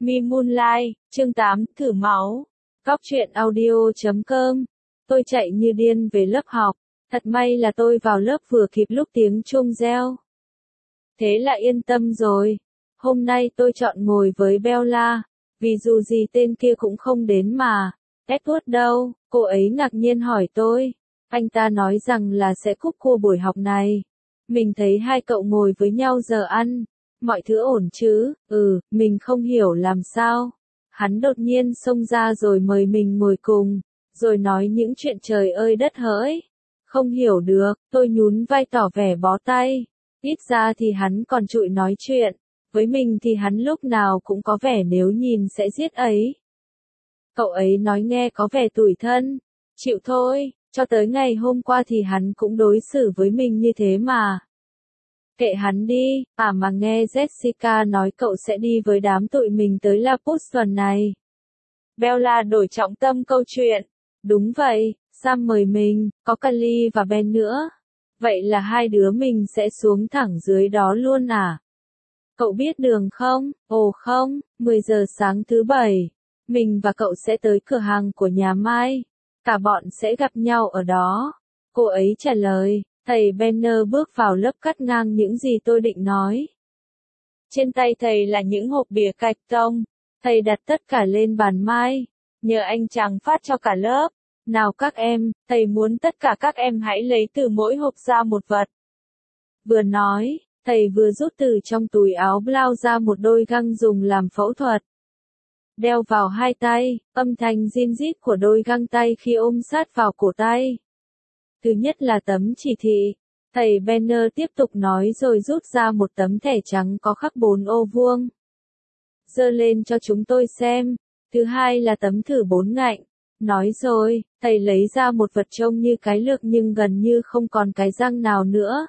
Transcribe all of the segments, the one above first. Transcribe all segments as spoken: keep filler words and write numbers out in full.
Mi Moonlight, chương tám, thử máu. Góc truyện audio chấm com. Tôi chạy như điên về lớp học. Thật may là tôi vào lớp vừa kịp lúc tiếng chuông reo. Thế là yên tâm rồi. Hôm nay tôi chọn ngồi với Bella, vì dù gì tên kia cũng không đến mà. Edward đâu? Cô ấy ngạc nhiên hỏi tôi. Anh ta nói rằng là sẽ cúp cô buổi học này. Mình thấy hai cậu ngồi với nhau giờ ăn. Mọi thứ ổn chứ? Ừ, mình không hiểu làm sao. Hắn đột nhiên xông ra rồi mời mình ngồi cùng, rồi nói những chuyện trời ơi đất hỡi. Không hiểu được, tôi nhún vai tỏ vẻ bó tay. Ít ra thì hắn còn trụi nói chuyện. Với mình thì hắn lúc nào cũng có vẻ nếu nhìn sẽ giết ấy. Cậu ấy nói nghe có vẻ tủi thân. Chịu thôi, cho tới ngày hôm qua thì hắn cũng đối xử với mình như thế mà. Kệ hắn đi, à mà nghe Jessica nói cậu sẽ đi với đám tụi mình tới La Push tuần này. Bella đổi trọng tâm câu chuyện. Đúng vậy, Sam mời mình, có Kelly và Ben nữa. Vậy là hai đứa mình sẽ xuống thẳng dưới đó luôn à? Cậu biết đường không? Ồ không, mười giờ sáng thứ bảy. Mình và cậu sẽ tới cửa hàng của nhà Mai. Cả bọn sẽ gặp nhau ở đó. Cô ấy trả lời. Thầy Benner bước vào lớp cắt ngang những gì tôi định nói. Trên tay thầy là những hộp bìa cạch tông. Thầy đặt tất cả lên bàn Mai. Nhờ anh chàng phát cho cả lớp. Nào các em, thầy muốn tất cả các em hãy lấy từ mỗi hộp ra một vật. Vừa nói, thầy vừa rút từ trong túi áo blau ra một đôi găng dùng làm phẫu thuật. Đeo vào hai tay, âm thanh rin rít của đôi găng tay khi ôm sát vào cổ tay. Thứ nhất là tấm chỉ thị. Thầy Benner tiếp tục nói rồi rút ra một tấm thẻ trắng có khắc bốn ô vuông. Giơ lên cho chúng tôi xem. Thứ hai là tấm thử bốn ngạnh. Nói rồi, thầy lấy ra một vật trông như cái lược nhưng gần như không còn cái răng nào nữa.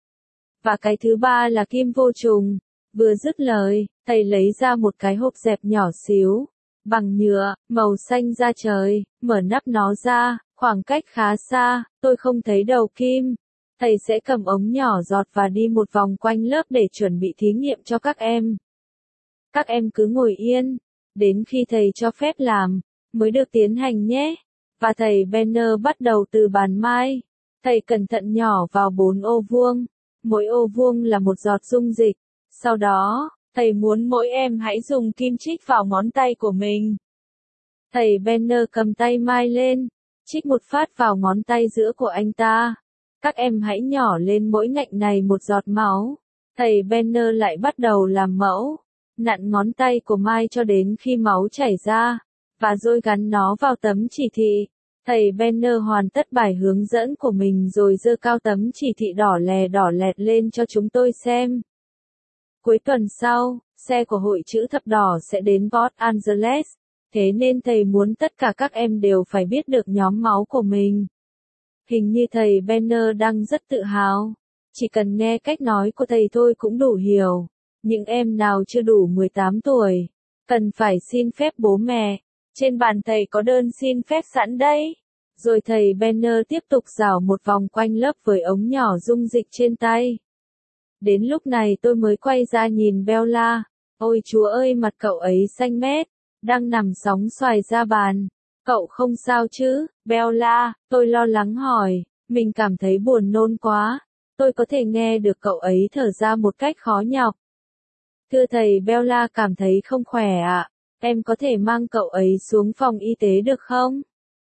Và cái thứ ba là kim vô trùng. Vừa dứt lời, thầy lấy ra một cái hộp dẹp nhỏ xíu, bằng nhựa, màu xanh da trời, mở nắp nó ra, khoảng cách khá xa, tôi không thấy đầu kim. Thầy sẽ cầm ống nhỏ giọt và đi một vòng quanh lớp để chuẩn bị thí nghiệm cho các em. Các em cứ ngồi yên, đến khi thầy cho phép làm, mới được tiến hành nhé. Và thầy Benner bắt đầu từ bàn Mai. Thầy cẩn thận nhỏ vào bốn ô vuông. Mỗi ô vuông là một giọt dung dịch. Sau đó, thầy muốn mỗi em hãy dùng kim chích vào ngón tay của mình. Thầy Benner cầm tay Mai lên, chích một phát vào ngón tay giữa của anh ta. Các em hãy nhỏ lên mỗi ngạnh này một giọt máu. Thầy Benner lại bắt đầu làm mẫu, nặn ngón tay của Mai cho đến khi máu chảy ra, và rồi gắn nó vào tấm chỉ thị. Thầy Benner hoàn tất bài hướng dẫn của mình rồi giơ cao tấm chỉ thị đỏ lè đỏ lẹt lên cho chúng tôi xem. Cuối tuần sau, xe của hội chữ thập đỏ sẽ đến Los Angeles, thế nên thầy muốn tất cả các em đều phải biết được nhóm máu của mình. Hình như thầy Benner đang rất tự hào. Chỉ cần nghe cách nói của thầy thôi cũng đủ hiểu. Những em nào chưa đủ mười tám tuổi, cần phải xin phép bố mẹ. Trên bàn thầy có đơn xin phép sẵn đấy. Rồi thầy Benner tiếp tục rảo một vòng quanh lớp với ống nhỏ dung dịch trên tay. Đến lúc này tôi mới quay ra nhìn Bella. Ôi chúa ơi, mặt cậu ấy xanh mét, đang nằm sóng xoài ra bàn. Cậu không sao chứ, Bella? Tôi lo lắng hỏi. Mình cảm thấy buồn nôn quá. Tôi có thể nghe được cậu ấy thở ra một cách khó nhọc. Thưa thầy, Bella cảm thấy không khỏe ạ. Em có thể mang cậu ấy xuống phòng y tế được không?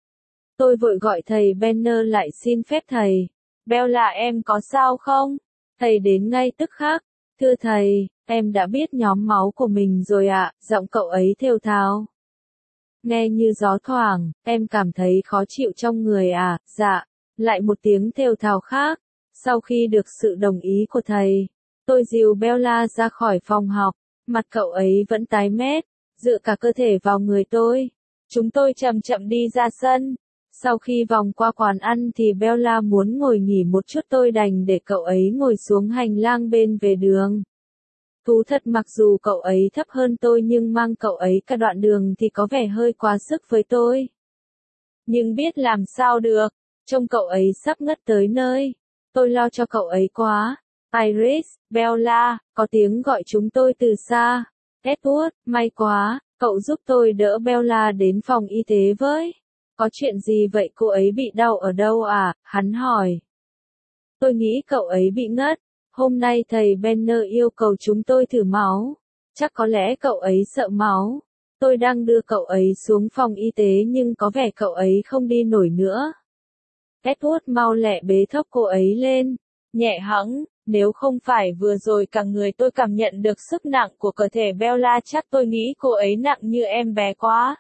Tôi vội gọi thầy Benner lại xin phép thầy. Bella, em có sao không? Thầy đến ngay tức khắc. Thưa thầy, em đã biết nhóm máu của mình rồi ạ. Giọng cậu ấy thều thào. Nghe như gió thoảng, em cảm thấy khó chịu trong người à? Dạ. Lại một tiếng thều thào khác. Sau khi được sự đồng ý của thầy, tôi dìu Bella ra khỏi phòng học. Mặt cậu ấy vẫn tái mét, dựa cả cơ thể vào người tôi. Chúng tôi chậm chậm đi ra sân. Sau khi vòng qua quán ăn thì Bella muốn ngồi nghỉ một chút, tôi đành để cậu ấy ngồi xuống hành lang bên về đường. Thú thật mặc dù cậu ấy thấp hơn tôi nhưng mang cậu ấy cả đoạn đường thì có vẻ hơi quá sức với tôi. Nhưng biết làm sao được, trông cậu ấy sắp ngất tới nơi. Tôi lo cho cậu ấy quá. Iris, Bella, có tiếng gọi chúng tôi từ xa. Edward, may quá, cậu giúp tôi đỡ Bella đến phòng y tế với. Có chuyện gì vậy, cô ấy bị đau ở đâu à? Hắn hỏi. Tôi nghĩ cậu ấy bị ngất. Hôm nay thầy Benner yêu cầu chúng tôi thử máu. Chắc có lẽ cậu ấy sợ máu. Tôi đang đưa cậu ấy xuống phòng y tế nhưng có vẻ cậu ấy không đi nổi nữa. Edward mau lẹ bế thốc cô ấy lên. Nhẹ hẫng, nếu không phải vừa rồi cả người tôi cảm nhận được sức nặng của cơ thể Bella chắc tôi nghĩ cô ấy nặng như em bé quá.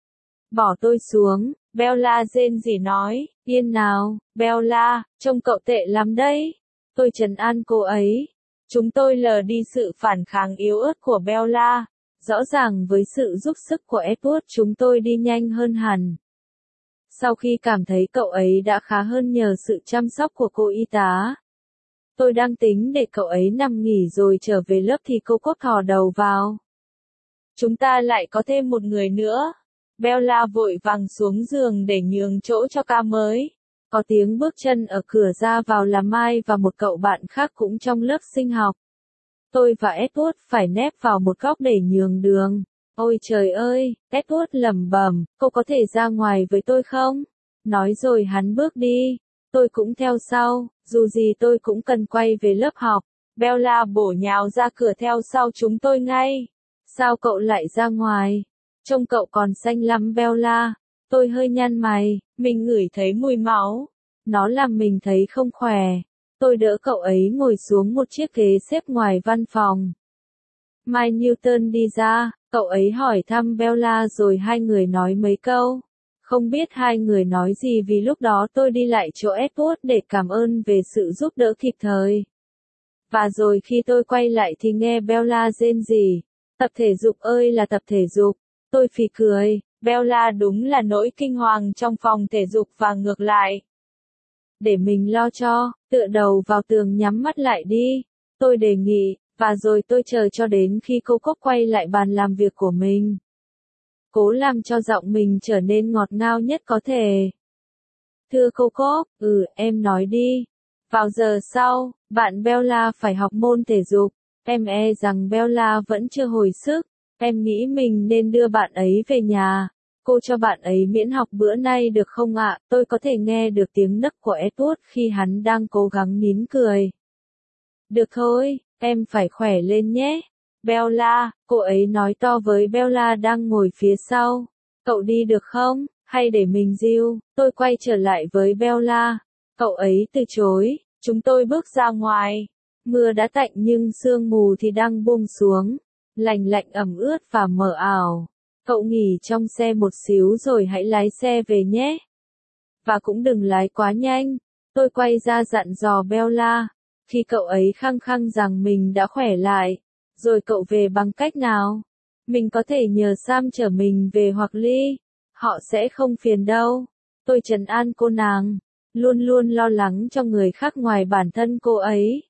Bỏ tôi xuống, Bella rên rỉ nói, yên nào, Bella, trông cậu tệ lắm đấy. Tôi trấn an cô ấy. Chúng tôi lờ đi sự phản kháng yếu ớt của Bella. Rõ ràng với sự giúp sức của Edward chúng tôi đi nhanh hơn hẳn. Sau khi cảm thấy cậu ấy đã khá hơn nhờ sự chăm sóc của cô y tá. Tôi đang tính để cậu ấy nằm nghỉ rồi trở về lớp thì cô Cốt thò đầu vào. Chúng ta lại có thêm một người nữa. Bella vội vàng xuống giường để nhường chỗ cho ca mới. Có tiếng bước chân ở cửa ra vào là Mai và một cậu bạn khác cũng trong lớp sinh học. Tôi và Edward phải nép vào một góc để nhường đường. Ôi trời ơi, Edward lẩm bẩm, cô có thể ra ngoài với tôi không? Nói rồi hắn bước đi. Tôi cũng theo sau, dù gì tôi cũng cần quay về lớp học. Bella bổ nhào ra cửa theo sau chúng tôi ngay. Sao cậu lại ra ngoài? Trông cậu còn xanh lắm Bella. Tôi hơi nhăn mày, mình ngửi thấy mùi máu. Nó làm mình thấy không khỏe. Tôi đỡ cậu ấy ngồi xuống một chiếc ghế xếp ngoài văn phòng. Mai Newton đi ra, cậu ấy hỏi thăm Bella rồi hai người nói mấy câu. Không biết hai người nói gì vì lúc đó tôi đi lại chỗ Edward để cảm ơn về sự giúp đỡ kịp thời. Và rồi khi tôi quay lại thì nghe Bella rên rỉ. Tập thể dục ơi là tập thể dục. Tôi phì cười, Bella đúng là nỗi kinh hoàng trong phòng thể dục và ngược lại. Để mình lo cho, tựa đầu vào tường nhắm mắt lại đi. Tôi đề nghị, và rồi tôi chờ cho đến khi cô Cốc quay lại bàn làm việc của mình. Cố làm cho giọng mình trở nên ngọt ngào nhất có thể. Thưa cô Cốc, ừ, em nói đi. Vào giờ sau, bạn Bella phải học môn thể dục. Em e rằng Bella vẫn chưa hồi sức. Em nghĩ mình nên đưa bạn ấy về nhà. Cô cho bạn ấy miễn học bữa nay được không ạ? Tôi có thể nghe được tiếng nấc của Edward khi hắn đang cố gắng nín cười. Được thôi, em phải khỏe lên nhé. Bella, cô ấy nói to với Bella đang ngồi phía sau. Cậu đi được không? Hay để mình dìu? Tôi quay trở lại với Bella. Cậu ấy từ chối. Chúng tôi bước ra ngoài. Mưa đã tạnh nhưng sương mù thì đang buông xuống. Lành lạnh ẩm ướt và mờ ảo. Cậu nghỉ trong xe một xíu rồi hãy lái xe về nhé. Và cũng đừng lái quá nhanh. Tôi quay ra dặn dò Bella. Khi cậu ấy khăng khăng rằng mình đã khỏe lại. Rồi cậu về bằng cách nào? Mình có thể nhờ Sam chở mình về hoặc Ly. Họ sẽ không phiền đâu. Tôi trấn an cô nàng. Luôn luôn lo lắng cho người khác ngoài bản thân cô ấy.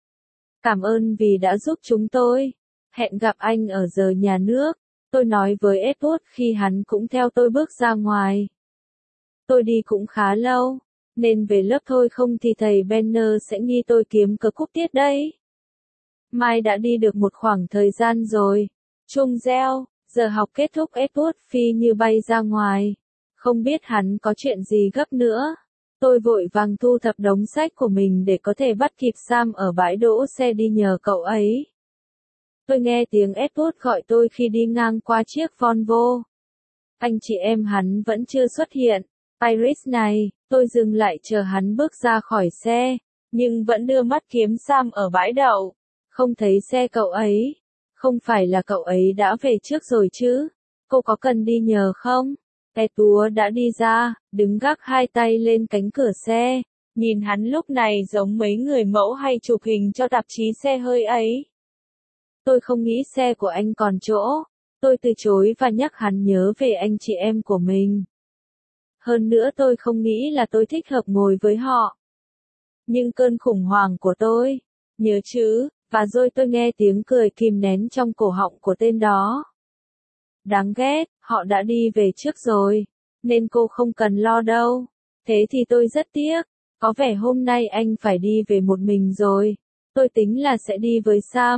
Cảm ơn vì đã giúp chúng tôi. Hẹn gặp anh ở giờ nhà nước. Tôi nói với Edward khi hắn cũng theo tôi bước ra ngoài. Tôi đi cũng khá lâu, nên về lớp thôi không thì thầy Benner sẽ nghi tôi kiếm cớ cúp tiết đấy. Mai đã đi được một khoảng thời gian rồi. Chuông reo, giờ học kết thúc Edward phi như bay ra ngoài. Không biết hắn có chuyện gì gấp nữa. Tôi vội vàng thu thập đống sách của mình để có thể bắt kịp Sam ở bãi đỗ xe đi nhờ cậu ấy. Tôi nghe tiếng Edward gọi tôi khi đi ngang qua chiếc Volvo. Anh chị em hắn vẫn chưa xuất hiện. Iris này, tôi dừng lại chờ hắn bước ra khỏi xe, nhưng vẫn đưa mắt kiếm Sam ở bãi đậu. Không thấy xe cậu ấy. Không phải là cậu ấy đã về trước rồi chứ? Cô có cần đi nhờ không? Edward đã đi ra, đứng gác hai tay lên cánh cửa xe. Nhìn hắn lúc này giống mấy người mẫu hay chụp hình cho tạp chí xe hơi ấy. Tôi không nghĩ xe của anh còn chỗ. Tôi từ chối và nhắc hắn nhớ về anh chị em của mình. Hơn nữa tôi không nghĩ là tôi thích hợp ngồi với họ. Nhưng cơn khủng hoảng của tôi, nhớ chứ, và rồi tôi nghe tiếng cười kìm nén trong cổ họng của tên đó. Đáng ghét, họ đã đi về trước rồi, nên cô không cần lo đâu. Thế thì tôi rất tiếc, có vẻ hôm nay anh phải đi về một mình rồi. Tôi tính là sẽ đi với Sam,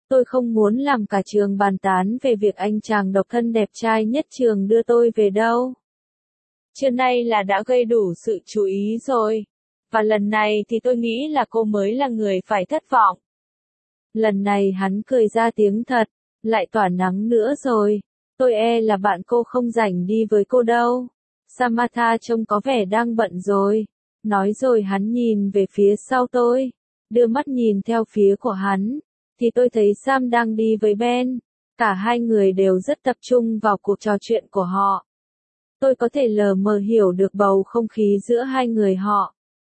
Tôi không muốn làm cả trường bàn tán về việc anh chàng độc thân đẹp trai nhất trường đưa tôi về đâu. Trưa nay là đã gây đủ sự chú ý rồi. Và lần này thì tôi nghĩ là cô mới là người phải thất vọng. Lần này hắn cười ra tiếng thật, lại tỏa nắng nữa rồi. Tôi e là bạn cô không rảnh đi với cô đâu. Samantha trông có vẻ đang bận rồi. Nói rồi hắn nhìn về phía sau tôi. Đưa mắt nhìn theo phía của hắn. Thì tôi thấy Sam đang đi với Ben. Cả hai người đều rất tập trung vào cuộc trò chuyện của họ. Tôi có thể lờ mờ hiểu được bầu không khí giữa hai người họ.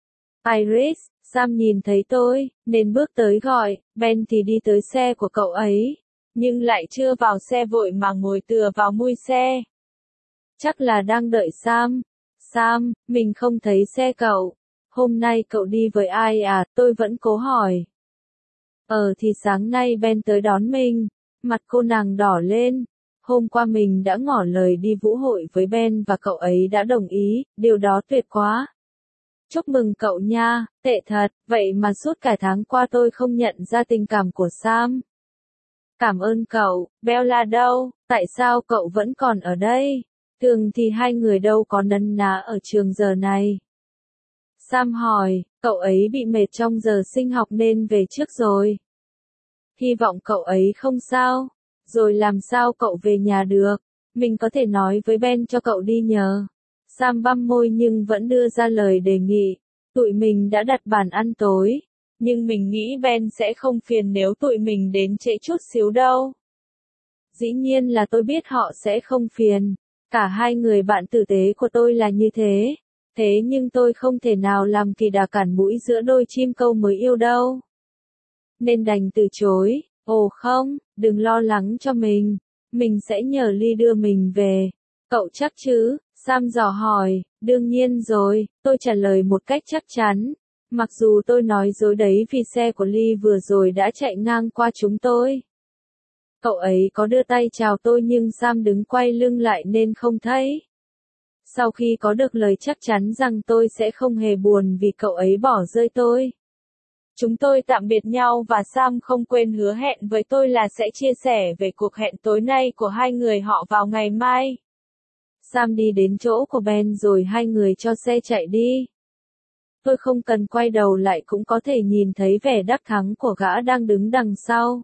Iris, Sam nhìn thấy tôi, nên bước tới gọi, Ben thì đi tới xe của cậu ấy. Nhưng lại chưa vào xe vội mà ngồi tựa vào mui xe. Chắc là đang đợi Sam. Sam, mình không thấy xe cậu. Hôm nay cậu đi với ai à? Tôi vẫn cố hỏi. Ờ thì sáng nay Ben tới đón mình. Mặt cô nàng đỏ lên. Hôm qua mình đã ngỏ lời đi vũ hội với Ben và cậu ấy đã đồng ý, điều đó tuyệt quá. Chúc mừng cậu nha, tệ thật, vậy mà suốt cả tháng qua tôi không nhận ra tình cảm của Sam. Cảm ơn cậu, Bella đâu, tại sao cậu vẫn còn ở đây? Thường thì hai người đâu có nấn ná ở trường giờ này. Sam hỏi, cậu ấy bị mệt trong giờ sinh học nên về trước rồi. Hy vọng cậu ấy không sao. Rồi làm sao cậu về nhà được? Mình có thể nói với Ben cho cậu đi nhờ. Sam băm môi nhưng vẫn đưa ra lời đề nghị. Tụi mình đã đặt bàn ăn tối. Nhưng mình nghĩ Ben sẽ không phiền nếu tụi mình đến trễ chút xíu đâu. Dĩ nhiên là tôi biết họ sẽ không phiền. Cả hai người bạn tử tế của tôi là như thế. Thế nhưng tôi không thể nào làm kỳ đà cản mũi giữa đôi chim câu mới yêu đâu. Nên đành từ chối. Ồ không, đừng lo lắng cho mình. Mình sẽ nhờ Ly đưa mình về. Cậu chắc chứ? Sam dò hỏi. Đương nhiên rồi, tôi trả lời một cách chắc chắn. Mặc dù tôi nói dối đấy vì xe của Ly vừa rồi đã chạy ngang qua chúng tôi. Cậu ấy có đưa tay chào tôi nhưng Sam đứng quay lưng lại nên không thấy. Sau khi có được lời chắc chắn rằng tôi sẽ không hề buồn vì cậu ấy bỏ rơi tôi. Chúng tôi tạm biệt nhau và Sam không quên hứa hẹn với tôi là sẽ chia sẻ về cuộc hẹn tối nay của hai người họ vào ngày mai. Sam đi đến chỗ của Ben rồi hai người cho xe chạy đi. Tôi không cần quay đầu lại cũng có thể nhìn thấy vẻ đắc thắng của gã đang đứng đằng sau.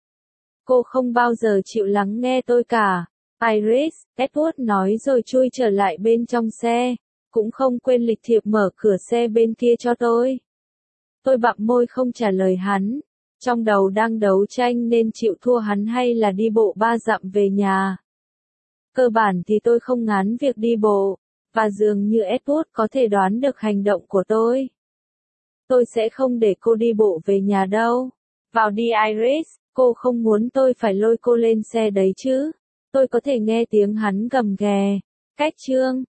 Cô không bao giờ chịu lắng nghe tôi cả. Iris, Edward nói rồi chui trở lại bên trong xe. Cũng không quên lịch thiệp mở cửa xe bên kia cho tôi. Tôi bặm môi không trả lời hắn. Trong đầu đang đấu tranh nên chịu thua hắn hay là đi bộ ba dặm về nhà. Cơ bản thì tôi không ngán việc đi bộ. Và dường như Edward có thể đoán được hành động của tôi. Tôi sẽ không để cô đi bộ về nhà đâu. Vào đi Iris, cô không muốn tôi phải lôi cô lên xe đấy chứ. Tôi có thể nghe tiếng hắn gầm ghè. Cách chương